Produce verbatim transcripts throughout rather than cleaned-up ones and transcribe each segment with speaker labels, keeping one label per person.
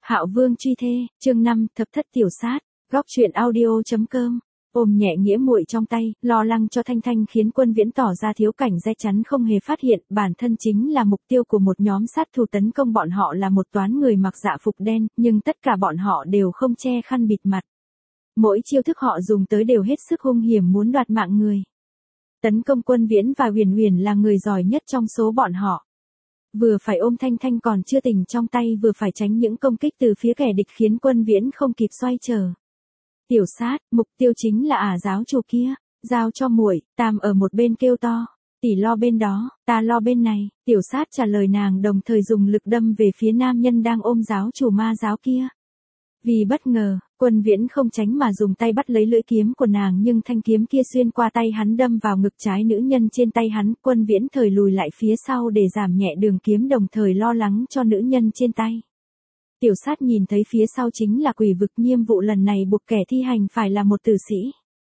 Speaker 1: Hạo Vương truy thê, chương năm, thập thất tiểu sát, góc truyện audio.com. Ôm nhẹ nghĩa muội trong tay, lo lắng cho Thanh Thanh khiến Quân Viễn tỏ ra thiếu cảnh giác chắn không hề phát hiện, bản thân chính là mục tiêu của một nhóm sát thủ tấn công bọn họ là một toán người mặc dạ phục đen, nhưng tất cả bọn họ đều không che khăn bịt mặt. Mỗi chiêu thức họ dùng tới đều hết sức hung hiểm muốn đoạt mạng người. Tấn công Quân Viễn và Huyền Huyền là người giỏi nhất trong số bọn họ. Vừa phải ôm Thanh Thanh còn chưa tỉnh trong tay vừa phải tránh những công kích từ phía kẻ địch khiến Quân Viễn không kịp xoay trở. Tiểu sát, mục tiêu chính là ả giáo chủ kia, giao cho muội. Tam ở một bên kêu to, tỷ lo bên đó, ta lo bên này. Tiểu sát trả lời nàng đồng thời dùng lực đâm về phía nam nhân đang ôm giáo chủ ma giáo kia. Vì bất ngờ, Quân Viễn không tránh mà dùng tay bắt lấy lưỡi kiếm của nàng nhưng thanh kiếm kia xuyên qua tay hắn đâm vào ngực trái nữ nhân trên tay hắn. Quân Viễn thời lùi lại phía sau để giảm nhẹ đường kiếm đồng thời lo lắng cho nữ nhân trên tay. Tiểu sát nhìn thấy phía sau chính là quỷ vực, nhiệm vụ lần này buộc kẻ thi hành phải là một tử sĩ.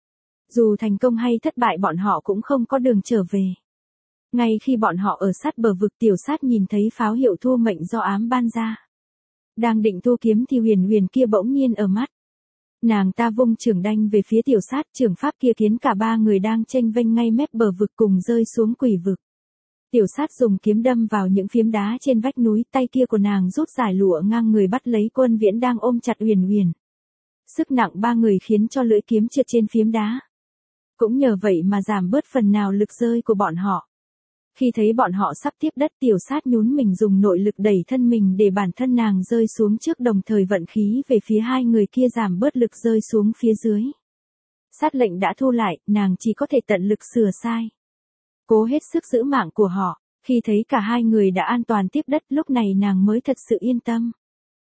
Speaker 1: Dù thành công hay thất bại bọn họ cũng không có đường trở về. Ngay khi bọn họ ở sát bờ vực, tiểu sát nhìn thấy pháo hiệu thu mệnh do ám ban ra. Đang định thu kiếm thì Huyền Huyền kia bỗng nhiên ở mắt. Nàng ta vung trường đanh về phía tiểu sát, trường pháp kia khiến cả ba người đang chênh vênh ngay mép bờ vực cùng rơi xuống quỷ vực. Tiểu sát dùng kiếm đâm vào những phiến đá trên vách núi, tay kia của nàng rút giải lụa ngang người bắt lấy Quân Viễn đang ôm chặt Huyền Huyền. Sức nặng ba người khiến cho lưỡi kiếm trượt trên phiến đá. Cũng nhờ vậy mà giảm bớt phần nào lực rơi của bọn họ. Khi thấy bọn họ sắp tiếp đất, tiểu sát nhún mình dùng nội lực đẩy thân mình để bản thân nàng rơi xuống trước, đồng thời vận khí về phía hai người kia giảm bớt lực rơi xuống phía dưới. Sát lệnh đã thu lại, nàng chỉ có thể tận lực sửa sai. Cố hết sức giữ mạng của họ, khi thấy cả hai người đã an toàn tiếp đất, lúc này nàng mới thật sự yên tâm.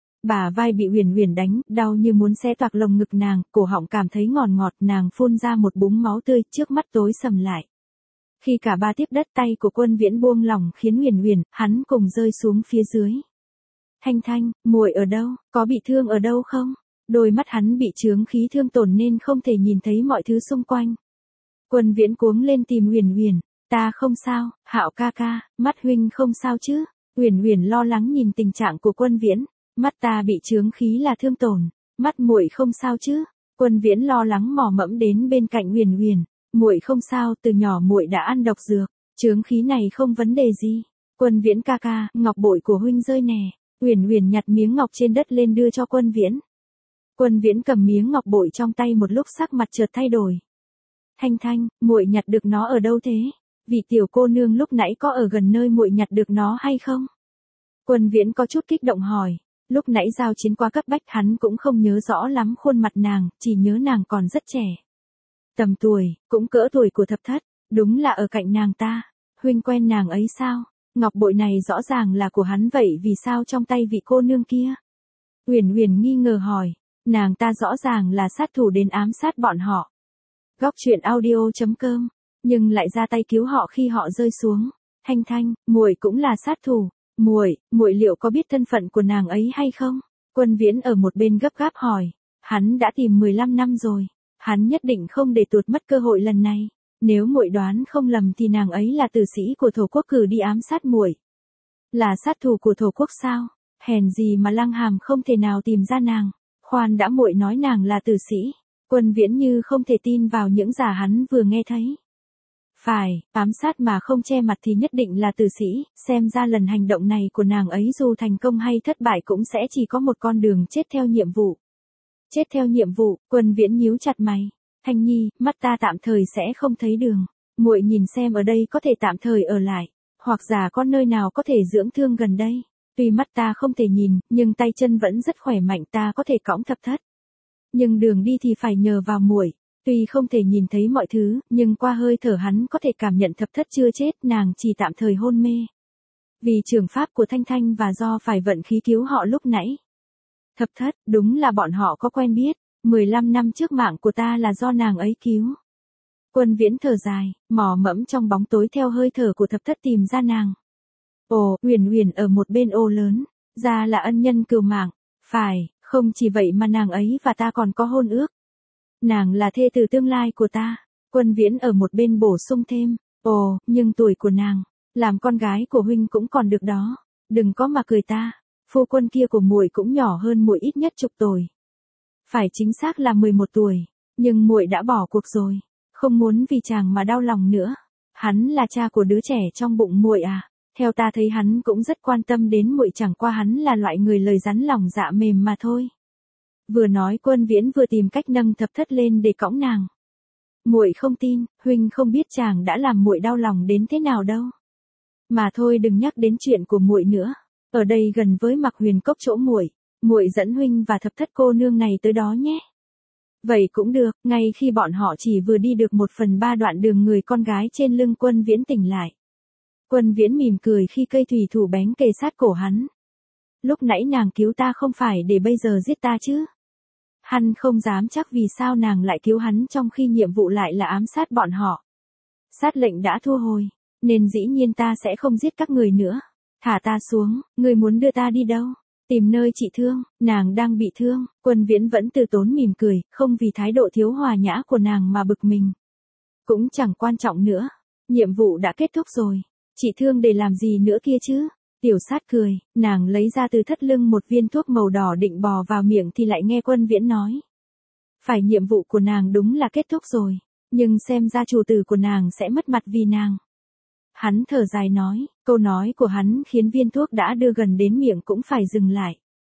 Speaker 1: Bả vai bị Huyền Huyền đánh, đau như muốn xé toạc lồng ngực nàng, cổ họng cảm thấy ngọt ngọt, nàng phun ra một búng máu tươi, trước mắt tối sầm lại. Khi cả ba tiếp đất, tay của Quân Viễn buông lỏng khiến Huyền Huyền, hắn cùng rơi xuống phía dưới. Thanh Thanh, muội ở đâu, có bị thương ở đâu không? Đôi mắt hắn bị chướng khí thương tổn nên không thể nhìn thấy mọi thứ xung quanh. Quân Viễn cuống lên tìm Huyền Huyền. Ta không sao, Hạo ca ca, mắt huynh không sao chứ? Huyền Huyền lo lắng nhìn tình trạng của Quân Viễn. Mắt ta bị chướng khí là thương tổn, mắt muội không sao chứ? Quân Viễn lo lắng mò mẫm đến bên cạnh Huyền Huyền. Muội không sao, từ nhỏ muội đã ăn độc dược, chướng khí này không vấn đề gì. Quân Viễn ca ca, ngọc bội của huynh rơi nè. Huyền Huyền nhặt miếng ngọc trên đất lên đưa cho Quân Viễn. Quân Viễn cầm miếng ngọc bội trong tay một lúc sắc mặt chợt thay đổi. Thanh Thanh, muội nhặt được nó ở đâu thế? Vị tiểu cô nương lúc nãy có ở gần nơi muội nhặt được nó hay không? Quân Viễn có chút kích động hỏi. Lúc nãy giao chiến quá cấp bách, hắn cũng không nhớ rõ lắm khuôn mặt nàng, chỉ nhớ nàng còn rất trẻ. Tầm tuổi, cũng cỡ tuổi của thập thất, đúng là ở cạnh nàng ta. Huynh quen nàng ấy sao? Ngọc bội này rõ ràng là của hắn, vậy vì sao trong tay vị cô nương kia? Huyền Huyền nghi ngờ hỏi. Nàng ta rõ ràng là sát thủ đến ám sát bọn họ. Góc truyện audio.com. Nhưng lại ra tay cứu họ khi họ rơi xuống. Thanh Thanh, muội cũng là sát thủ. Muội, muội liệu có biết thân phận của nàng ấy hay không? Quân Viễn ở một bên gấp gáp hỏi. Hắn đã tìm mười lăm năm rồi. Hắn nhất định không để tuột mất cơ hội lần này. Nếu muội đoán không lầm thì nàng ấy là tử sĩ của thổ quốc cử đi ám sát muội. Là sát thủ của thổ quốc sao? Hèn gì mà Lăng Hàm không thể nào tìm ra nàng. Khoan đã, muội nói nàng là tử sĩ. Quân Viễn như không thể tin vào những giả hắn vừa nghe thấy. Phải, ám sát mà không che mặt thì nhất định là tử sĩ, xem ra lần hành động này của nàng ấy dù thành công hay thất bại cũng sẽ chỉ có một con đường chết theo nhiệm vụ. Chết theo nhiệm vụ, Quân Viễn nhíu chặt mày. Thanh Nhi, mắt ta tạm thời sẽ không thấy đường. Muội nhìn xem ở đây có thể tạm thời ở lại, hoặc giả có nơi nào có thể dưỡng thương gần đây. Tuy mắt ta không thể nhìn, nhưng tay chân vẫn rất khỏe mạnh, ta có thể cõng thập thất. Nhưng đường đi thì phải nhờ vào muội. Tuy không thể nhìn thấy mọi thứ, nhưng qua hơi thở hắn có thể cảm nhận thập thất chưa chết, nàng chỉ tạm thời hôn mê. Vì trường pháp của Thanh Thanh và do phải vận khí cứu họ lúc nãy. Thập thất, đúng là bọn họ có quen biết, mười lăm năm trước mạng của ta là do nàng ấy cứu. Quân Viễn thở dài, mò mẫm trong bóng tối theo hơi thở của thập thất tìm ra nàng. Ồ, Huyền Huyền ở một bên ô lớn, ra là ân nhân cừu mạng, phải, không chỉ vậy mà nàng ấy và ta còn có hôn ước. Nàng là thê tử tương lai của ta. Quân Viễn ở một bên bổ sung thêm, ồ, nhưng tuổi của nàng, làm con gái của huynh cũng còn được đó, đừng có mà cười ta. Phu quân kia của muội cũng nhỏ hơn muội ít nhất chục tuổi. Phải chính xác là mười một tuổi, nhưng muội đã bỏ cuộc rồi, không muốn vì chàng mà đau lòng nữa. Hắn là cha của đứa trẻ trong bụng muội à? Theo ta thấy hắn cũng rất quan tâm đến muội, chẳng qua hắn là loại người lời rắn lòng dạ mềm mà thôi. Vừa nói Quân Viễn vừa tìm cách nâng Thập Thất lên để cõng nàng. Muội không tin, huynh không biết chàng đã làm muội đau lòng đến thế nào đâu. Mà thôi, đừng nhắc đến chuyện của muội nữa. Ở đây gần với Mặc Huyền Cốc chỗ muội, muội dẫn huynh và Thập Thất cô nương này tới đó nhé. Vậy cũng được. Ngay khi bọn họ chỉ vừa đi được một phần ba đoạn đường, người con gái trên lưng Quân Viễn tỉnh lại. Quân Viễn mỉm cười khi cây thủy thủ bén kề sát cổ hắn. Lúc nãy nàng cứu ta không phải để bây giờ giết ta chứ? Hắn không dám chắc vì sao nàng lại cứu hắn trong khi nhiệm vụ lại là ám sát bọn họ. Sát lệnh đã thu hồi, nên dĩ nhiên ta sẽ không giết các người nữa. Thả ta xuống, người muốn đưa ta đi đâu? Tìm nơi trị thương, nàng đang bị thương. Quân Viễn vẫn từ tốn mỉm cười, không vì thái độ thiếu hòa nhã của nàng mà bực mình. Cũng chẳng quan trọng nữa, nhiệm vụ đã kết thúc rồi, trị thương để làm gì nữa kia chứ? Tiểu Sát cười, nàng lấy ra từ thắt lưng một viên thuốc màu đỏ định bò vào miệng thì lại nghe Quân Viễn nói. Phải, nhiệm vụ của nàng đúng là kết thúc rồi, nhưng xem ra chủ tử của nàng sẽ mất mặt vì nàng. Hắn thở dài nói, câu nói của hắn khiến viên thuốc đã đưa gần đến miệng cũng phải dừng lại.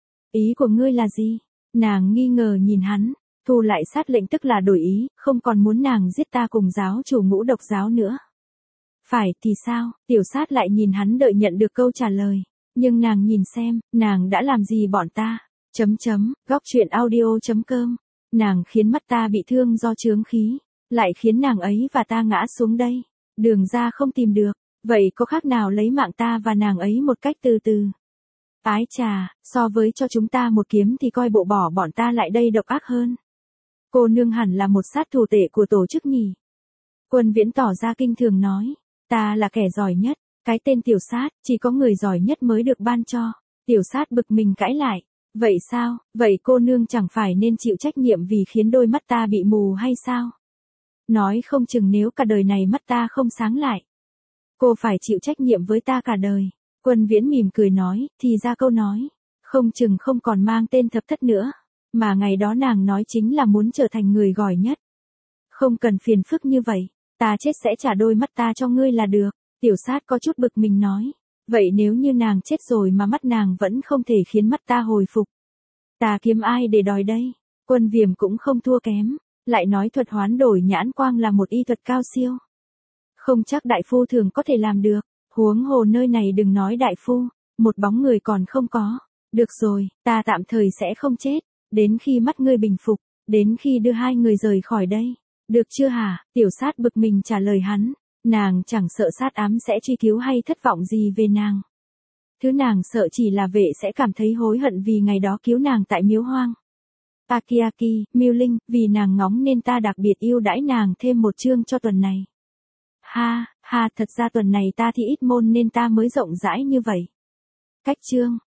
Speaker 1: Ý của ngươi là gì? Nàng nghi ngờ nhìn hắn, thu lại sát lệnh tức là đổi ý, không còn muốn nàng giết ta cùng giáo chủ Ngũ Độc giáo nữa. Phải thì sao? Tiểu Sát lại nhìn hắn đợi nhận được câu trả lời. Nhưng nàng nhìn xem, nàng đã làm gì bọn ta? Chấm chấm, góc truyện audio chấm com. Nàng khiến mắt ta bị thương do chướng khí, lại khiến nàng ấy và ta ngã xuống đây. Đường ra không tìm được, vậy có khác nào lấy mạng ta và nàng ấy một cách từ từ? Ái chà, so với cho chúng ta một kiếm thì coi bộ bỏ bọn ta lại đây độc ác hơn. Cô nương hẳn là một sát thủ tệ của tổ chức nhỉ? Quân Viễn tỏ ra kinh thường nói, ta là kẻ giỏi nhất, cái tên Tiểu Sát, chỉ có người giỏi nhất mới được ban cho. Tiểu Sát bực mình cãi lại, vậy sao, vậy cô nương chẳng phải nên chịu trách nhiệm vì khiến đôi mắt ta bị mù hay sao? Nói không chừng nếu cả đời này mắt ta không sáng lại, cô phải chịu trách nhiệm với ta cả đời. Quân Viễn mỉm cười nói, thì ra câu nói, không chừng không còn mang tên Thập Thất nữa, mà ngày đó nàng nói chính là muốn trở thành người giỏi nhất. Không cần phiền phức như vậy, ta chết sẽ trả đôi mắt ta cho ngươi là được. Tiểu Sát có chút bực mình nói, vậy nếu như nàng chết rồi mà mắt nàng vẫn không thể khiến mắt ta hồi phục, ta kiếm ai để đòi đây? Quân Viêm cũng không thua kém, lại nói thuật hoán đổi nhãn quang là một y thuật cao siêu. Không chắc đại phu thường có thể làm được, huống hồ nơi này đừng nói đại phu, một bóng người còn không có. Được rồi, ta tạm thời sẽ không chết, đến khi mắt ngươi bình phục, đến khi đưa hai người rời khỏi đây. Được chưa hả? Tiểu Sát bực mình trả lời hắn, nàng chẳng sợ sát ám sẽ truy cứu hay thất vọng gì về nàng. Thứ nàng sợ chỉ là vệ sẽ cảm thấy hối hận vì ngày đó cứu nàng tại miếu hoang. Akiaki, Miêu Linh, vì nàng ngóng nên ta đặc biệt yêu đãi nàng thêm một chương cho tuần này. Ha, ha, thật ra tuần này ta thi ít môn nên ta mới rộng rãi như vậy. Cách chương.